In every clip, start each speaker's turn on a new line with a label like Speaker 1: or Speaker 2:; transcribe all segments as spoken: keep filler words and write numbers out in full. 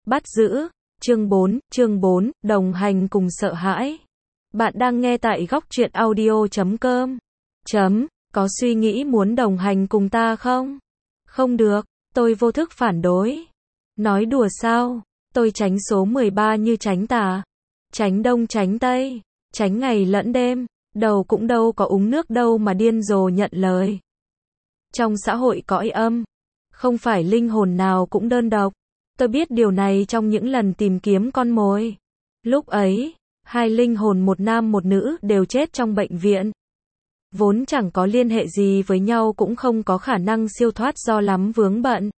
Speaker 1: Bắt giữ. Chương bốn, chương bốn, đồng hành cùng sợ hãi. Bạn đang nghe tại góc truyện audio chấm com. Chấm, có suy nghĩ muốn đồng hành cùng ta không? Không được, tôi vô thức phản đối. Nói đùa sao? Tôi tránh số mười ba như tránh tà. Tránh đông tránh tây, tránh ngày lẫn đêm, đầu cũng đâu có uống nước đâu mà điên rồ nhận lời. Trong xã hội cõi âm, không phải linh hồn nào cũng đơn độc. Tôi biết điều này trong những lần tìm kiếm con mồi. Lúc ấy, hai linh hồn một nam một nữ đều chết trong bệnh viện. Vốn chẳng có liên hệ gì với nhau cũng không có khả năng siêu thoát do lắm vướng bận.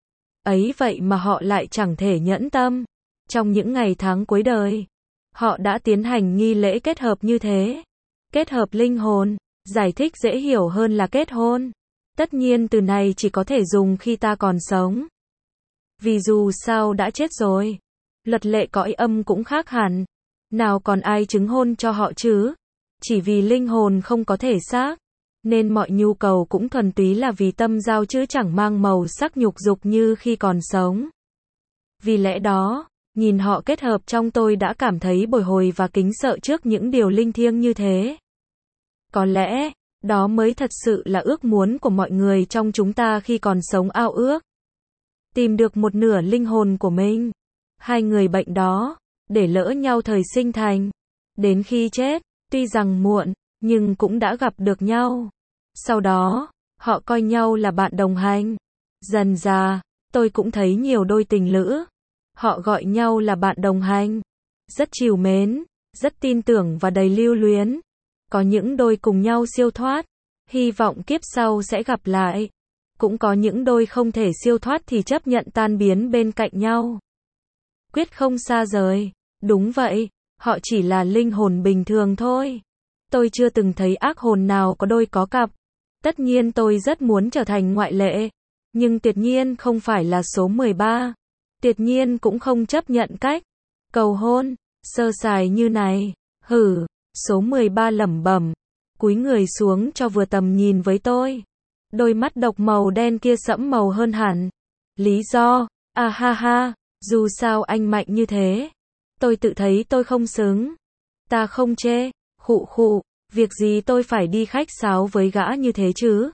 Speaker 1: Ấy vậy mà họ lại chẳng thể nhẫn tâm. Trong những ngày tháng cuối đời, họ đã tiến hành nghi lễ kết hợp như thế. Kết hợp linh hồn, giải thích dễ hiểu hơn là kết hôn. Tất nhiên từ này chỉ có thể dùng khi ta còn sống. Vì dù sao đã chết rồi, luật lệ cõi âm cũng khác hẳn. Nào còn ai chứng hôn cho họ chứ? Chỉ vì linh hồn không có thể xác, nên mọi nhu cầu cũng thuần túy là vì tâm giao chứ chẳng mang màu sắc nhục dục như khi còn sống. Vì lẽ đó, nhìn họ kết hợp trong tôi đã cảm thấy bồi hồi và kính sợ trước những điều linh thiêng như thế. Có lẽ, đó mới thật sự là ước muốn của mọi người trong chúng ta khi còn sống ao ước. Tìm được một nửa linh hồn của mình. Hai người bệnh đó, để lỡ nhau thời sinh thành. Đến khi chết, tuy rằng muộn, nhưng cũng đã gặp được nhau. Sau đó, họ coi nhau là bạn đồng hành. Dần dà, tôi cũng thấy nhiều đôi tình lữ. Họ gọi nhau là bạn đồng hành. Rất trìu mến, rất tin tưởng và đầy lưu luyến. Có những đôi cùng nhau siêu thoát, hy vọng kiếp sau sẽ gặp lại. Cũng có những đôi không thể siêu thoát thì chấp nhận tan biến bên cạnh nhau. Quyết không xa rời. Đúng vậy, họ chỉ là linh hồn bình thường thôi. Tôi chưa từng thấy ác hồn nào có đôi có cặp. Tất nhiên tôi rất muốn trở thành ngoại lệ. Nhưng tuyệt nhiên không phải là số mười ba. Tuyệt nhiên cũng không chấp nhận cách cầu hôn sơ sài như này. Hử, số mười ba lẩm bẩm, cúi người xuống cho vừa tầm nhìn với tôi. Đôi mắt độc màu đen kia sẫm màu hơn hẳn. Lý do, à ha ha, dù sao anh mạnh như thế. Tôi tự thấy tôi không xứng. Ta không chê, khụ khụ, việc gì tôi phải đi khách sáo với gã như thế chứ.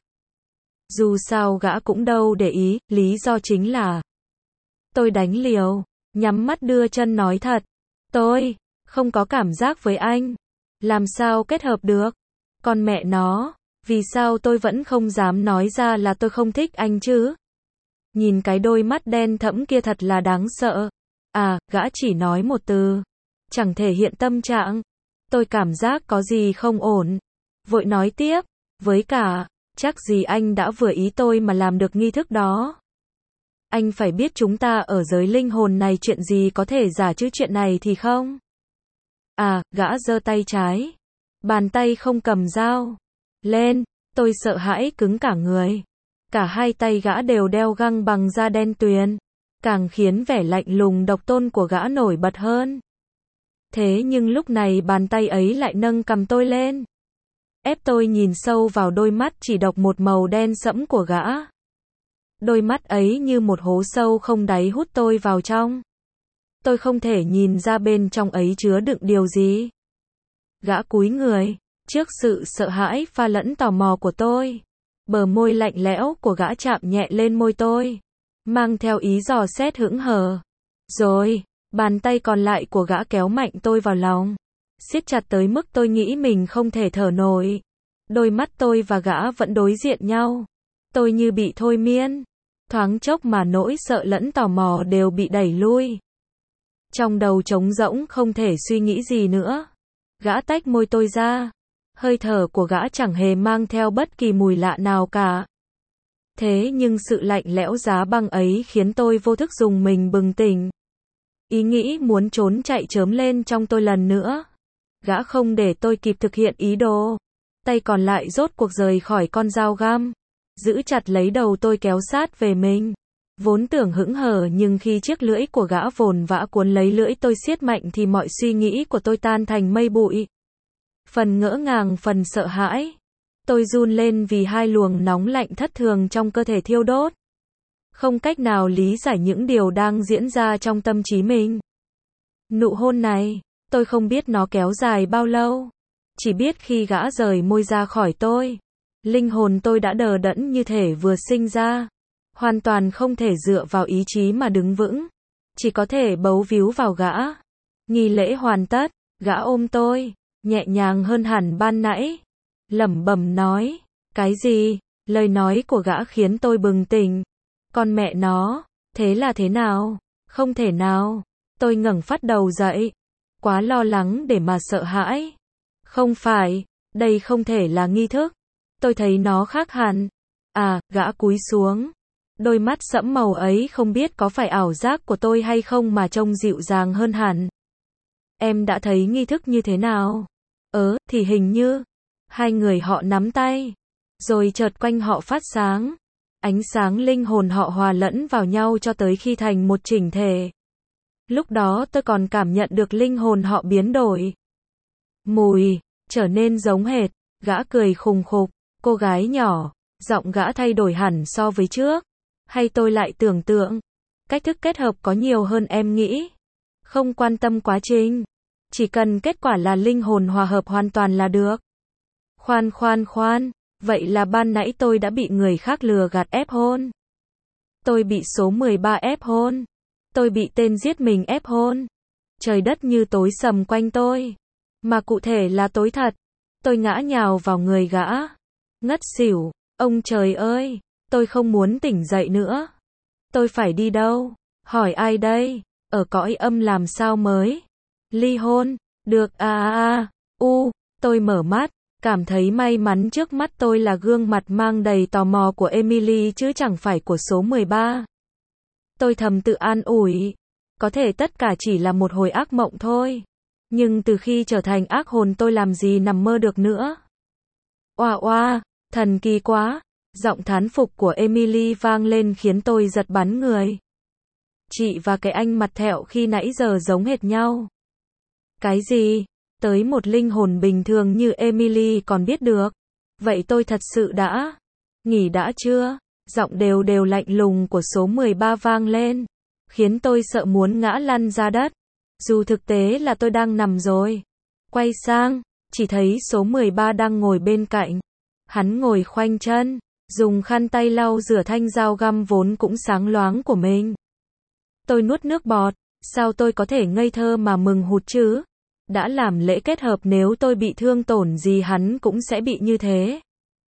Speaker 1: Dù sao gã cũng đâu để ý, lý do chính là tôi đánh liều, nhắm mắt đưa chân nói thật. Tôi không có cảm giác với anh. Làm sao kết hợp được? Con mẹ nó, vì sao tôi vẫn không dám nói ra là tôi không thích anh chứ? Nhìn cái đôi mắt đen thẫm kia thật là đáng sợ. À, gã chỉ nói một từ, chẳng thể hiện tâm trạng. Tôi cảm giác có gì không ổn. Vội nói tiếp, với cả, chắc gì anh đã vừa ý tôi mà làm được nghi thức đó. Anh phải biết chúng ta ở giới linh hồn này chuyện gì có thể giả chứ chuyện này thì không. À, gã giơ tay trái. Bàn tay không cầm dao. Lên, tôi sợ hãi cứng cả người. Cả hai tay gã đều đeo găng bằng da đen tuyền. Càng khiến vẻ lạnh lùng độc tôn của gã nổi bật hơn. Thế nhưng lúc này bàn tay ấy lại nâng cầm tôi lên. Ép tôi nhìn sâu vào đôi mắt chỉ độc một màu đen sẫm của gã. Đôi mắt ấy như một hố sâu không đáy hút tôi vào trong. Tôi không thể nhìn ra bên trong ấy chứa đựng điều gì. Gã cúi người, trước sự sợ hãi pha lẫn tò mò của tôi. Bờ môi lạnh lẽo của gã chạm nhẹ lên môi tôi, mang theo ý dò xét hững hờ. Rồi, bàn tay còn lại của gã kéo mạnh tôi vào lòng, siết chặt tới mức tôi nghĩ mình không thể thở nổi. Đôi mắt tôi và gã vẫn đối diện nhau. Tôi như bị thôi miên. Thoáng chốc mà nỗi sợ lẫn tò mò đều bị đẩy lui. Trong đầu trống rỗng không thể suy nghĩ gì nữa. Gã tách môi tôi ra. Hơi thở của gã chẳng hề mang theo bất kỳ mùi lạ nào cả. Thế nhưng sự lạnh lẽo giá băng ấy khiến tôi vô thức dùng mình bừng tỉnh. Ý nghĩ muốn trốn chạy chớm lên trong tôi lần nữa. Gã không để tôi kịp thực hiện ý đồ. Tay còn lại rốt cuộc rời khỏi con dao găm. Giữ chặt lấy đầu tôi kéo sát về mình. Vốn tưởng hững hờ nhưng khi chiếc lưỡi của gã vồn vã cuốn lấy lưỡi tôi siết mạnh thì mọi suy nghĩ của tôi tan thành mây bụi. Phần ngỡ ngàng phần sợ hãi. Tôi run lên vì hai luồng nóng lạnh thất thường trong cơ thể thiêu đốt. không cách nào lý giải những điều đang diễn ra trong tâm trí mình. Nụ hôn này, tôi không biết nó kéo dài bao lâu. Chỉ biết khi gã rời môi ra khỏi tôi, linh hồn tôi đã đờ đẫn như thể vừa sinh ra. Hoàn toàn không thể dựa vào ý chí mà đứng vững. Chỉ có thể bấu víu vào gã. Nghi lễ hoàn tất, gã ôm tôi, nhẹ nhàng hơn hẳn ban nãy. Lẩm bẩm nói, cái gì? Lời nói của gã khiến tôi bừng tỉnh. Con mẹ nó, thế là thế nào? Không thể nào. Tôi ngẩng phát đầu dậy. Quá lo lắng để mà sợ hãi. Không phải, đây không thể là nghi thức. Tôi thấy nó khác hẳn. À, gã cúi xuống. Đôi mắt sẫm màu ấy không biết có phải ảo giác của tôi hay không mà trông dịu dàng hơn hẳn. Em đã thấy nghi thức như thế nào? Ớ, thì hình như hai người họ nắm tay, rồi chợt quanh họ phát sáng. Ánh sáng linh hồn họ hòa lẫn vào nhau cho tới khi thành một chỉnh thể. Lúc đó tôi còn cảm nhận được linh hồn họ biến đổi. Mùi, trở nên giống hệt. Gã cười khùng khục. Cô gái nhỏ, giọng gã thay đổi hẳn so với trước. Hay tôi lại tưởng tượng, cách thức kết hợp có nhiều hơn em nghĩ. Không quan tâm quá trình. Chỉ cần kết quả là linh hồn hòa hợp hoàn toàn là được. Khoan khoan khoan, vậy là ban nãy tôi đã bị người khác lừa gạt ép hôn. Tôi bị số mười ba ép hôn. Tôi bị tên giết mình ép hôn. Trời đất như tối sầm quanh tôi. Mà cụ thể là tối thật. Tôi ngã nhào vào người gã. Ngất xỉu. Ông trời ơi, tôi không muốn tỉnh dậy nữa. Tôi phải đi đâu? Hỏi ai đây? Ở cõi âm làm sao mới? Ly hôn? Được à à à. U, tôi mở mắt. Cảm thấy may mắn trước mắt tôi là gương mặt mang đầy tò mò của Emily chứ chẳng phải của số mười ba. Tôi thầm tự an ủi. Có thể tất cả chỉ là một hồi ác mộng thôi. Nhưng từ khi trở thành ác hồn tôi làm gì nằm mơ được nữa. Oa oa, thần kỳ quá. Giọng thán phục của Emily vang lên khiến tôi giật bắn người. Chị và cái anh mặt thẹo khi nãy giờ giống hệt nhau. Cái gì? Tới một linh hồn bình thường như Emily còn biết được. Vậy tôi thật sự đã nghỉ đã chưa? Giọng đều đều lạnh lùng của số mười ba vang lên, khiến tôi sợ muốn ngã lăn ra đất. Dù thực tế là tôi đang nằm rồi. Quay sang, chỉ thấy số mười ba đang ngồi bên cạnh. Hắn ngồi khoanh chân, dùng khăn tay lau rửa thanh dao găm vốn cũng sáng loáng của mình. Tôi nuốt nước bọt, sao tôi có thể ngây thơ mà mừng hụt chứ? Đã làm lễ kết hợp nếu tôi bị thương tổn gì hắn cũng sẽ bị như thế.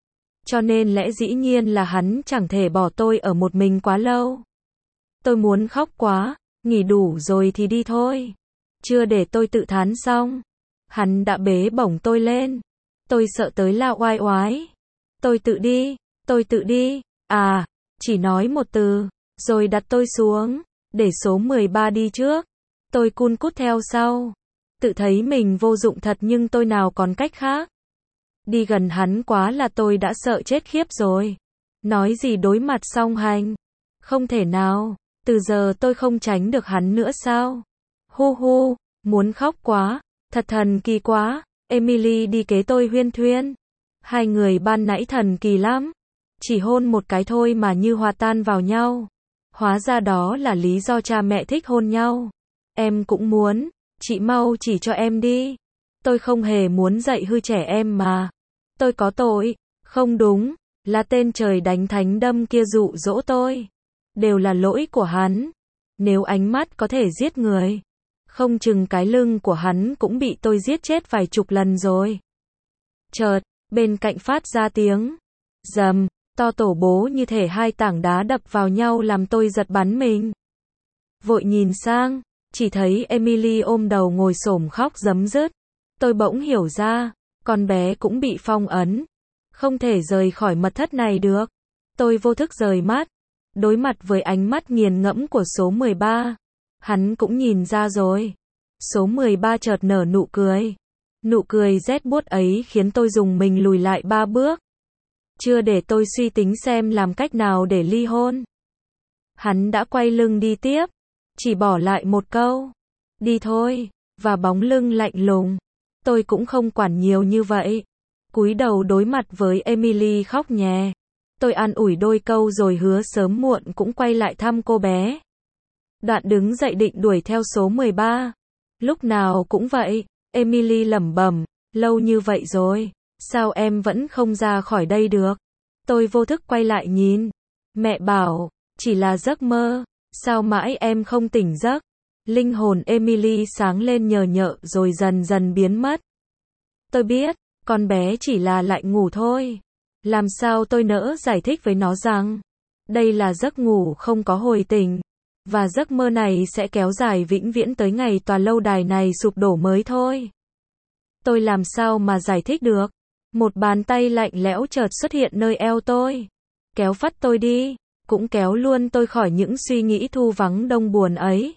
Speaker 1: Cho nên lẽ dĩ nhiên là hắn chẳng thể bỏ tôi ở một mình quá lâu. Tôi muốn khóc quá, nghỉ đủ rồi thì đi thôi. Chưa để tôi tự thán xong, hắn đã bế bổng tôi lên. Tôi sợ tới la oai oái. Tôi tự đi, tôi tự đi, à, chỉ nói một từ, rồi đặt tôi xuống, để số mười ba đi trước. Tôi cun cút theo sau. Tự thấy mình vô dụng thật nhưng tôi nào còn cách khác. Đi gần hắn quá là tôi đã sợ chết khiếp rồi. Nói gì đối mặt song hành. Không thể nào, từ giờ tôi không tránh được hắn nữa sao? Hu hu, muốn khóc quá, thật thần kỳ quá. Emily đi kế tôi huyên thuyên. Hai người ban nãy thần kỳ lắm. Chỉ hôn một cái thôi mà như hòa tan vào nhau. Hóa ra đó là lý do cha mẹ thích hôn nhau. Em cũng muốn. Chị mau chỉ cho em đi. Tôi không hề muốn dạy hư trẻ em mà. Tôi có tội. Không đúng, là tên trời đánh thánh đâm kia dụ dỗ tôi. Đều là lỗi của hắn. Nếu ánh mắt có thể giết người, không chừng cái lưng của hắn cũng bị tôi giết chết vài chục lần rồi. Chợt, bên cạnh phát ra tiếng rầm, to tổ bố như thể hai tảng đá đập vào nhau làm tôi giật bắn mình. Vội nhìn sang, chỉ thấy Emily ôm đầu ngồi xổm khóc rấm rứt. Tôi bỗng hiểu ra, con bé cũng bị phong ấn. Không thể rời khỏi mật thất này được. Tôi vô thức rời mắt, đối mặt với ánh mắt nghiền ngẫm của số mười ba. Hắn cũng nhìn ra rồi. Số mười ba chợt nở nụ cười. Nụ cười rét buốt ấy khiến tôi dùng mình lùi lại ba bước. Chưa để tôi suy tính xem làm cách nào để ly hôn. Hắn đã quay lưng đi tiếp. Chỉ bỏ lại một câu. Đi thôi. Và bóng lưng lạnh lùng. Tôi cũng không quản nhiều như vậy. Cúi đầu đối mặt với Emily khóc nhè. Tôi an ủi đôi câu rồi hứa sớm muộn cũng quay lại thăm cô bé. Đoạn đứng dậy định đuổi theo số mười ba. Lúc nào cũng vậy, Emily lẩm bẩm, lâu như vậy rồi, sao em vẫn không ra khỏi đây được? Tôi vô thức quay lại nhìn. Mẹ bảo, chỉ là giấc mơ, sao mãi em không tỉnh giấc? Linh hồn Emily sáng lên nhờ nhợ rồi dần dần biến mất. Tôi biết, con bé chỉ là lại ngủ thôi. Làm sao tôi nỡ giải thích với nó rằng, đây là giấc ngủ không có hồi tỉnh, và giấc mơ này sẽ kéo dài vĩnh viễn tới ngày tòa lâu đài này sụp đổ mới thôi. Tôi làm sao mà giải thích được? Một bàn tay lạnh lẽo chợt xuất hiện nơi eo tôi. Kéo phắt tôi đi, cũng kéo luôn tôi khỏi những suy nghĩ thu vắng đông buồn ấy.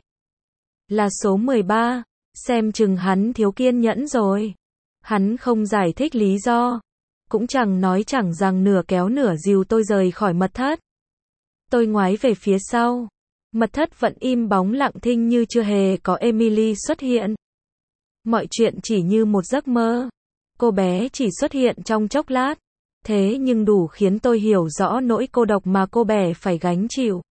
Speaker 1: Là số mười ba, xem chừng hắn thiếu kiên nhẫn rồi. Hắn không giải thích lý do, cũng chẳng nói chẳng rằng nửa kéo nửa dìu tôi rời khỏi mật thất. Tôi ngoái về phía sau. Mật thất vẫn im bóng lặng thinh như chưa hề có Emily xuất hiện. Mọi chuyện chỉ như một giấc mơ. Cô bé chỉ xuất hiện trong chốc lát. Thế nhưng đủ khiến tôi hiểu rõ nỗi cô độc mà cô bé phải gánh chịu.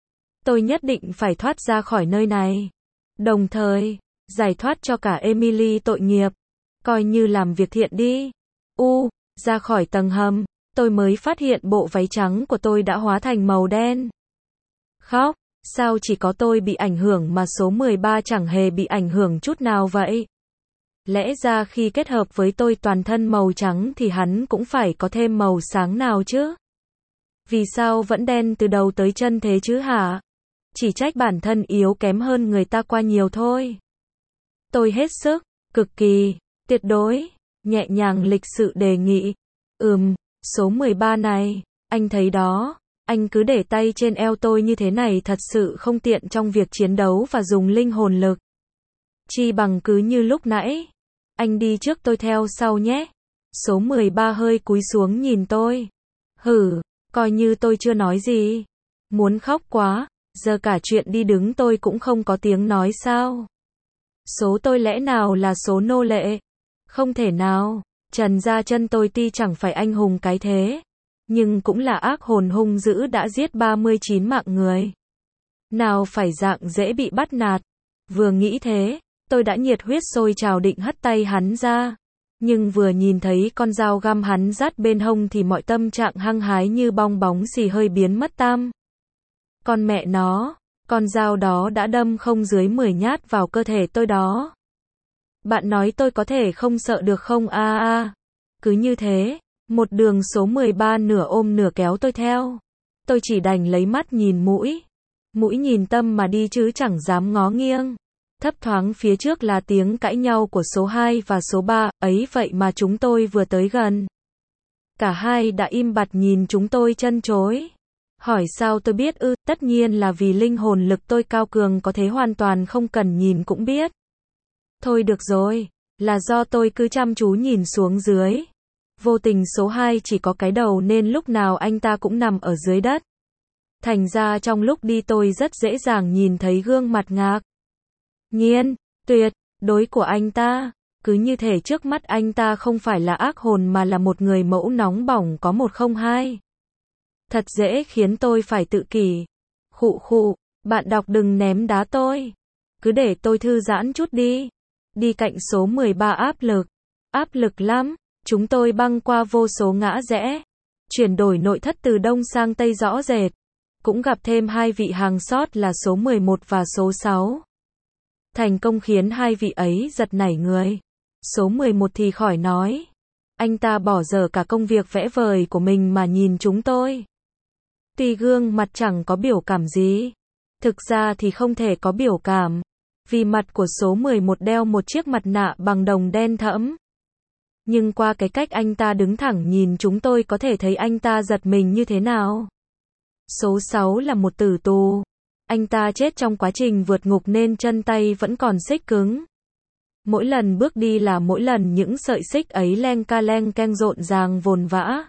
Speaker 1: Tôi nhất định phải thoát ra khỏi nơi này. Đồng thời, giải thoát cho cả Emily tội nghiệp. Coi như làm việc thiện đi. U, ra khỏi tầng hầm, tôi mới phát hiện bộ váy trắng của tôi đã hóa thành màu đen. Khóc, sao chỉ có tôi bị ảnh hưởng mà số mười ba chẳng hề bị ảnh hưởng chút nào vậy? Lẽ ra khi kết hợp với tôi toàn thân màu trắng thì hắn cũng phải có thêm màu sáng nào chứ? Vì sao vẫn đen từ đầu tới chân thế chứ hả? Chỉ trách bản thân yếu kém hơn người ta qua nhiều thôi. Tôi hết sức, cực kỳ, tuyệt đối, nhẹ nhàng lịch sự đề nghị. Ừm, số mười ba này, anh thấy đó, anh cứ để tay trên eo tôi như thế này thật sự không tiện trong việc chiến đấu và dùng linh hồn lực. Chi bằng cứ như lúc nãy. Anh đi trước tôi theo sau nhé. Số mười ba hơi cúi xuống nhìn tôi. Hử, coi như tôi chưa nói gì. Muốn khóc quá, giờ cả chuyện đi đứng tôi cũng không có tiếng nói sao? Số tôi lẽ nào là số nô lệ? Không thể nào. Trần gia chân tôi tuy chẳng phải anh hùng cái thế, nhưng cũng là ác hồn hung dữ đã giết ba mươi chín mạng người. Nào phải dạng dễ bị bắt nạt. Vừa nghĩ thế, tôi đã nhiệt huyết sôi trào định hất tay hắn ra. Nhưng vừa nhìn thấy con dao găm hắn dắt bên hông thì mọi tâm trạng hăng hái như bong bóng xì hơi biến mất tăm. Con mẹ nó, con dao đó đã đâm không dưới mười nhát vào cơ thể tôi đó. Bạn nói tôi có thể không sợ được không a a? Cứ như thế, một đường số mười ba nửa ôm nửa kéo tôi theo. Tôi chỉ đành lấy mắt nhìn mũi. Mũi nhìn tâm mà đi chứ chẳng dám ngó nghiêng. Thấp thoáng phía trước là tiếng cãi nhau của số hai và số ba, ấy vậy mà chúng tôi vừa tới gần. Cả hai đã im bặt nhìn chúng tôi trân trối. Hỏi sao tôi biết ư, tất nhiên là vì linh hồn lực tôi cao cường có thế hoàn toàn không cần nhìn cũng biết. Thôi được rồi, là do tôi cứ chăm chú nhìn xuống dưới. Vô tình số hai chỉ có cái đầu nên lúc nào anh ta cũng nằm ở dưới đất. Thành ra trong lúc đi tôi rất dễ dàng nhìn thấy gương mặt ngạc nhiên, tuyệt đối của anh ta. Cứ như thể trước mắt anh ta không phải là ác hồn mà là một người mẫu nóng bỏng có một không hai. Thật dễ khiến tôi phải tự kỷ. Khụ khụ, bạn đọc đừng ném đá tôi. Cứ để tôi thư giãn chút đi. Đi cạnh số mười ba áp lực. Áp lực lắm. Chúng tôi băng qua vô số ngã rẽ. Chuyển đổi nội thất từ đông sang tây rõ rệt. Cũng gặp thêm hai vị hàng xót là số mười một và số sáu. Thành công khiến hai vị ấy giật nảy người. Số mười một thì khỏi nói. Anh ta bỏ dở cả công việc vẽ vời của mình mà nhìn chúng tôi. Tuy gương mặt chẳng có biểu cảm gì. Thực ra thì không thể có biểu cảm. Vì mặt của số mười một đeo một chiếc mặt nạ bằng đồng đen thẫm. Nhưng qua cái cách anh ta đứng thẳng nhìn chúng tôi có thể thấy anh ta giật mình như thế nào. Số sáu là một tử tù. Anh ta chết trong quá trình vượt ngục nên chân tay vẫn còn xích cứng. Mỗi lần bước đi là mỗi lần những sợi xích ấy len ca len keng rộn ràng vồn vã.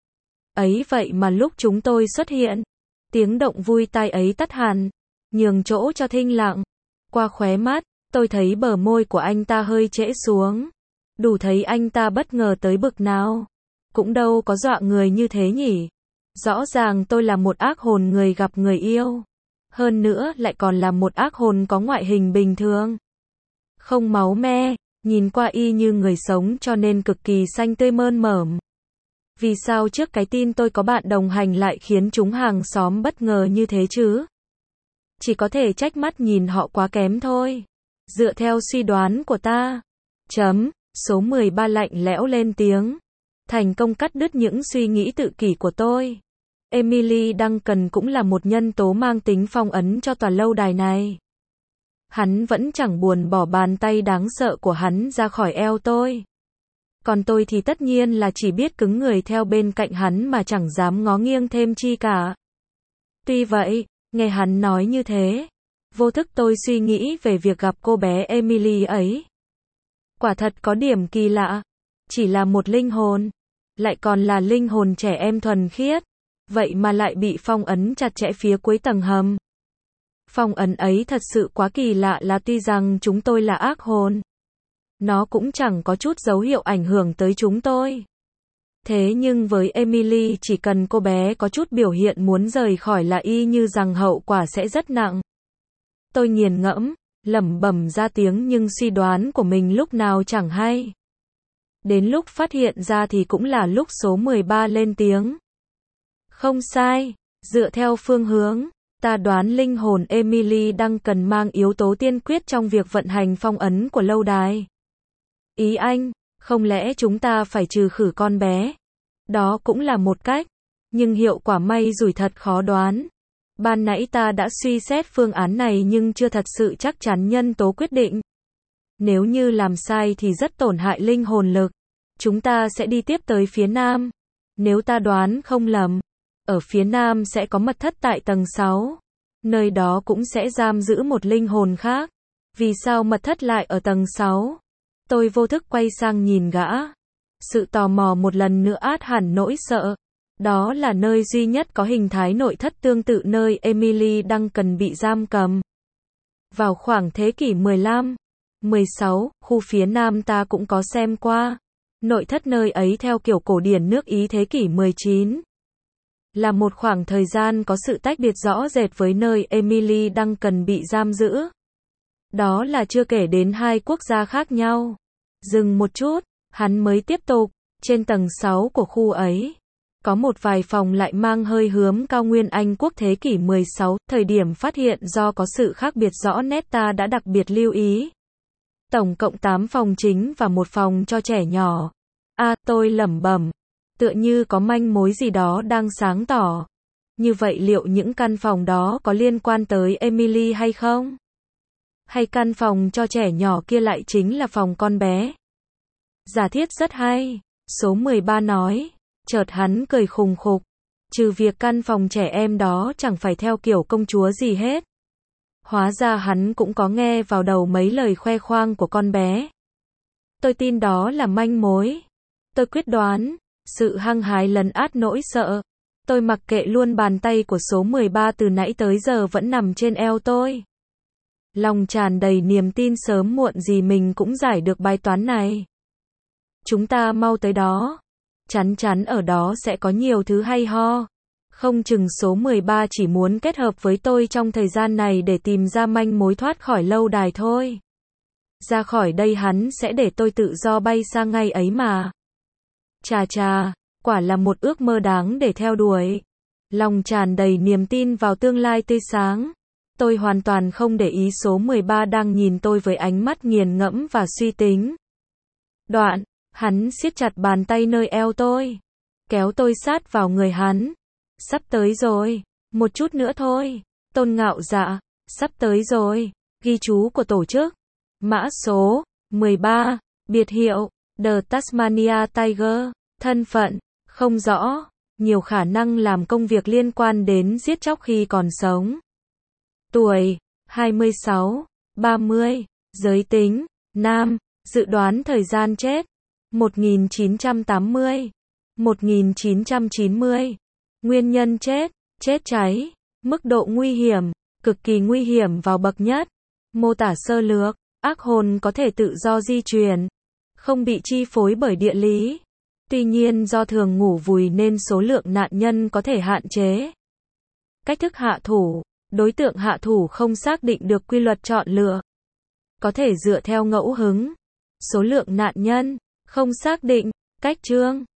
Speaker 1: Ấy vậy mà lúc chúng tôi xuất hiện, tiếng động vui tai ấy tắt hẳn, nhường chỗ cho thinh lặng. Qua khóe mắt, tôi thấy bờ môi của anh ta hơi trễ xuống. Đủ thấy anh ta bất ngờ tới bực nào. Cũng đâu có dọa người như thế nhỉ. Rõ ràng tôi là một ác hồn người gặp người yêu. Hơn nữa lại còn là một ác hồn có ngoại hình bình thường. Không máu me, nhìn qua y như người sống cho nên cực kỳ xanh tươi mơn mởm. Vì sao trước cái tin tôi có bạn đồng hành lại khiến chúng hàng xóm bất ngờ như thế chứ? Chỉ có thể trách mắt nhìn họ quá kém thôi. Dựa theo suy đoán của ta. Chấm, số mười ba lạnh lẽo lên tiếng. Thành công cắt đứt những suy nghĩ tự kỷ của tôi. Emily Duncan cũng là một nhân tố mang tính phong ấn cho tòa lâu đài này. Hắn vẫn chẳng buồn bỏ bàn tay đáng sợ của hắn ra khỏi eo tôi. Còn tôi thì tất nhiên là chỉ biết cứng người theo bên cạnh hắn mà chẳng dám ngó nghiêng thêm chi cả. Tuy vậy, nghe hắn nói như thế, vô thức tôi suy nghĩ về việc gặp cô bé Emily ấy. Quả thật có điểm kỳ lạ. Chỉ là một linh hồn, lại còn là linh hồn trẻ em thuần khiết, vậy mà lại bị phong ấn chặt chẽ phía cuối tầng hầm. Phong ấn ấy thật sự quá kỳ lạ, là tuy rằng chúng tôi là ác hồn, nó cũng chẳng có chút dấu hiệu ảnh hưởng tới chúng tôi. Thế nhưng với Emily, chỉ cần cô bé có chút biểu hiện muốn rời khỏi là y như rằng hậu quả sẽ rất nặng. Tôi nghiền ngẫm, lẩm bẩm ra tiếng nhưng suy đoán của mình lúc nào chẳng hay. Đến lúc phát hiện ra thì cũng là lúc số mười ba lên tiếng. Không sai, dựa theo phương hướng, ta đoán linh hồn Emily đang cần mang yếu tố tiên quyết trong việc vận hành phong ấn của lâu đài. Ý anh, không lẽ chúng ta phải trừ khử con bé? Đó cũng là một cách, nhưng hiệu quả may rủi thật khó đoán. Ban nãy ta đã suy xét phương án này nhưng chưa thật sự chắc chắn nhân tố quyết định. Nếu như làm sai thì rất tổn hại linh hồn lực. Chúng ta sẽ đi tiếp tới phía nam. Nếu ta đoán không lầm, ở phía nam sẽ có mật thất tại tầng sáu. Nơi đó cũng sẽ giam giữ một linh hồn khác. Vì sao mật thất lại ở tầng sáu? Tôi vô thức quay sang nhìn gã. Sự tò mò một lần nữa át hẳn nỗi sợ. Đó là nơi duy nhất có hình thái nội thất tương tự nơi Emily Duncan bị giam cầm. Vào khoảng thế kỷ mười lăm, mười sáu, khu phía nam ta cũng có xem qua. Nội thất nơi ấy theo kiểu cổ điển nước Ý thế kỷ mười chín. Là một khoảng thời gian có sự tách biệt rõ rệt với nơi Emily Duncan bị giam giữ. Đó là chưa kể đến hai quốc gia khác nhau. Dừng một chút, hắn mới tiếp tục. Trên tầng sáu của khu ấy, có một vài phòng lại mang hơi hướng cao nguyên Anh quốc thế kỷ mười sáu. Thời điểm phát hiện do có sự khác biệt rõ nét ta đã đặc biệt lưu ý. Tổng cộng tám phòng chính và một phòng cho trẻ nhỏ. À, tôi lẩm bẩm. Tựa như có manh mối gì đó đang sáng tỏ. Như vậy liệu những căn phòng đó có liên quan tới Emily hay không? Hay căn phòng cho trẻ nhỏ kia lại chính là phòng con bé? Giả thiết rất hay. Số mười ba nói. Chợt hắn cười khùng khục. Trừ việc căn phòng trẻ em đó chẳng phải theo kiểu công chúa gì hết. Hóa ra hắn cũng có nghe vào đầu mấy lời khoe khoang của con bé. Tôi tin đó là manh mối. Tôi quyết đoán. Sự hăng hái lấn át nỗi sợ. Tôi mặc kệ luôn bàn tay của số mười ba từ nãy tới giờ vẫn nằm trên eo tôi. Lòng tràn đầy niềm tin sớm muộn gì mình cũng giải được bài toán này. Chúng ta mau tới đó. Chắn chắn ở đó sẽ có nhiều thứ hay ho. Không chừng số mười ba chỉ muốn kết hợp với tôi trong thời gian này để tìm ra manh mối thoát khỏi lâu đài thôi. Ra khỏi đây hắn sẽ để tôi tự do bay sang ngay ấy mà. Chà chà, quả là một ước mơ đáng để theo đuổi. Lòng tràn đầy niềm tin vào tương lai tươi sáng. Tôi hoàn toàn không để ý số mười ba đang nhìn tôi với ánh mắt nghiền ngẫm và suy tính. Đoạn, hắn siết chặt bàn tay nơi eo tôi. Kéo tôi sát vào người hắn. Sắp tới rồi. Một chút nữa thôi. Tôn ngạo dạ. Sắp tới rồi. Ghi chú của tổ chức. Mã số mười ba. Biệt hiệu The Tasmania Tiger. Thân phận không rõ. Nhiều khả năng làm công việc liên quan đến giết chóc khi còn sống. Tuổi hai mươi sáu, ba mươi. Giới tính nam. Dự đoán thời gian chết một nghìn chín trăm tám mươi, một nghìn chín trăm chín mươi. Nguyên nhân chết, chết cháy. Mức độ nguy hiểm, cực kỳ nguy hiểm vào bậc nhất. Mô tả sơ lược, ác hồn có thể tự do di chuyển, không bị chi phối bởi địa lý. Tuy nhiên do thường ngủ vùi nên số lượng nạn nhân có thể hạn chế. Cách thức hạ thủ. Đối tượng hạ thủ không xác định được quy luật chọn lựa. Có thể dựa theo ngẫu hứng. Số lượng nạn nhân không xác định. Cách chương